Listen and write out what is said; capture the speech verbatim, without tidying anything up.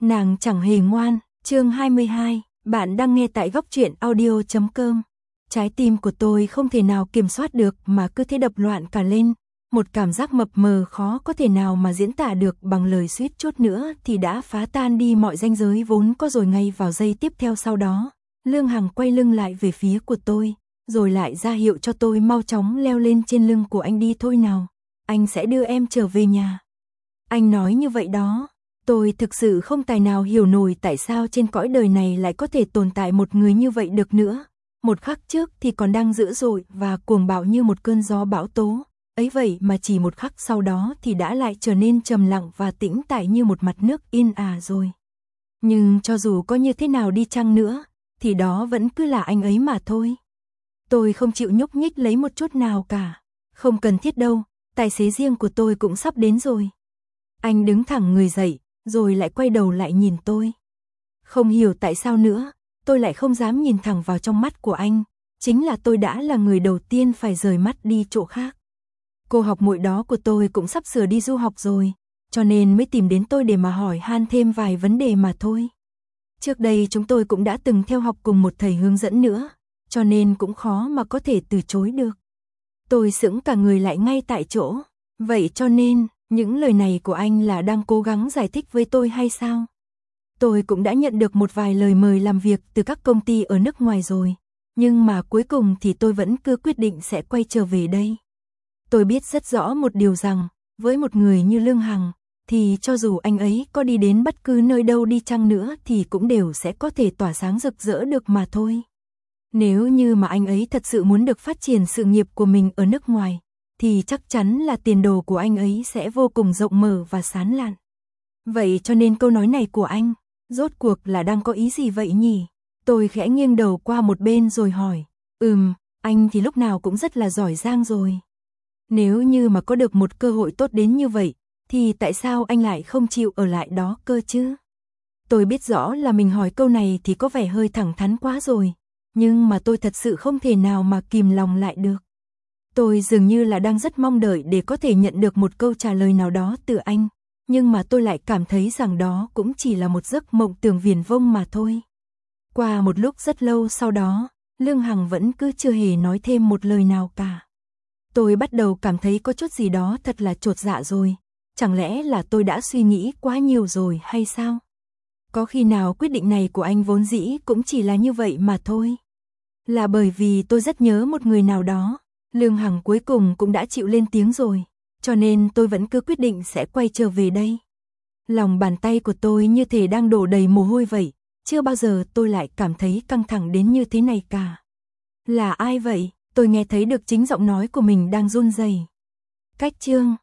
Nàng chẳng hề ngoan, chương hai mươi hai, bạn đang nghe tại góc truyện audio chấm com. Trái tim của tôi không thể nào kiểm soát được mà cứ thế đập loạn cả lên, một cảm giác mập mờ khó có thể nào mà diễn tả được bằng lời, suýt chút nữa thì đã phá tan đi mọi ranh giới vốn có rồi. Ngay vào giây tiếp theo sau đó, Lương Hằng quay lưng lại về phía của tôi, rồi lại ra hiệu cho tôi mau chóng leo lên trên lưng của anh đi thôi nào, anh sẽ đưa em trở về nhà. Anh nói như vậy đó. Tôi thực sự không tài nào hiểu nổi tại sao trên cõi đời này lại có thể tồn tại một người như vậy được nữa. Một khắc trước thì còn đang dữ dội và cuồng bạo như một cơn gió bão tố, ấy vậy mà chỉ một khắc sau đó thì đã lại trở nên trầm lặng và tĩnh tại như một mặt nước yên ả rồi. Nhưng cho dù có như thế nào đi chăng nữa, thì đó vẫn cứ là anh ấy mà thôi. Tôi không chịu nhúc nhích lấy một chút nào cả. Không cần thiết đâu, tài xế riêng của tôi cũng sắp đến rồi. Anh đứng thẳng người dậy, rồi lại quay đầu lại nhìn tôi. Không hiểu tại sao nữa, tôi lại không dám nhìn thẳng vào trong mắt của anh, chính là tôi đã là người đầu tiên phải rời mắt đi chỗ khác. Cô học muội đó của tôi cũng sắp sửa đi du học rồi, cho nên mới tìm đến tôi để mà hỏi han thêm vài vấn đề mà thôi. Trước đây chúng tôi cũng đã từng theo học cùng một thầy hướng dẫn nữa, cho nên cũng khó mà có thể từ chối được. Tôi sững cả người lại ngay tại chỗ, vậy cho nên những lời này của anh là đang cố gắng giải thích với tôi hay sao? Tôi cũng đã nhận được một vài lời mời làm việc từ các công ty ở nước ngoài rồi, nhưng mà cuối cùng thì tôi vẫn cứ quyết định sẽ quay trở về đây. Tôi biết rất rõ một điều rằng, với một người như Lương Hằng, thì cho dù anh ấy có đi đến bất cứ nơi đâu đi chăng nữa thì cũng đều sẽ có thể tỏa sáng rực rỡ được mà thôi. Nếu như mà anh ấy thật sự muốn được phát triển sự nghiệp của mình ở nước ngoài, thì chắc chắn là tiền đồ của anh ấy sẽ vô cùng rộng mở và sáng lạn. Vậy cho nên câu nói này của anh, rốt cuộc là đang có ý gì vậy nhỉ? Tôi khẽ nghiêng đầu qua một bên rồi hỏi, ừm, anh thì lúc nào cũng rất là giỏi giang rồi. Nếu như mà có được một cơ hội tốt đến như vậy, thì tại sao anh lại không chịu ở lại đó cơ chứ? Tôi biết rõ là mình hỏi câu này thì có vẻ hơi thẳng thắn quá rồi, nhưng mà tôi thật sự không thể nào mà kìm lòng lại được. Tôi dường như là đang rất mong đợi để có thể nhận được một câu trả lời nào đó từ anh, nhưng mà tôi lại cảm thấy rằng đó cũng chỉ là một giấc mộng tưởng viển vông mà thôi. Qua một lúc rất lâu sau đó, Lương Hằng vẫn cứ chưa hề nói thêm một lời nào cả. Tôi bắt đầu cảm thấy có chút gì đó thật là chột dạ rồi, chẳng lẽ là tôi đã suy nghĩ quá nhiều rồi hay sao? Có khi nào quyết định này của anh vốn dĩ cũng chỉ là như vậy mà thôi? Là bởi vì tôi rất nhớ một người nào đó. Lương Hằng cuối cùng cũng đã chịu lên tiếng rồi, cho nên tôi vẫn cứ quyết định sẽ quay trở về đây. Lòng bàn tay của tôi như thể đang đổ đầy mồ hôi vậy, chưa bao giờ tôi lại cảm thấy căng thẳng đến như thế này cả. Là ai vậy? Tôi nghe thấy được chính giọng nói của mình đang run rẩy. Cách chương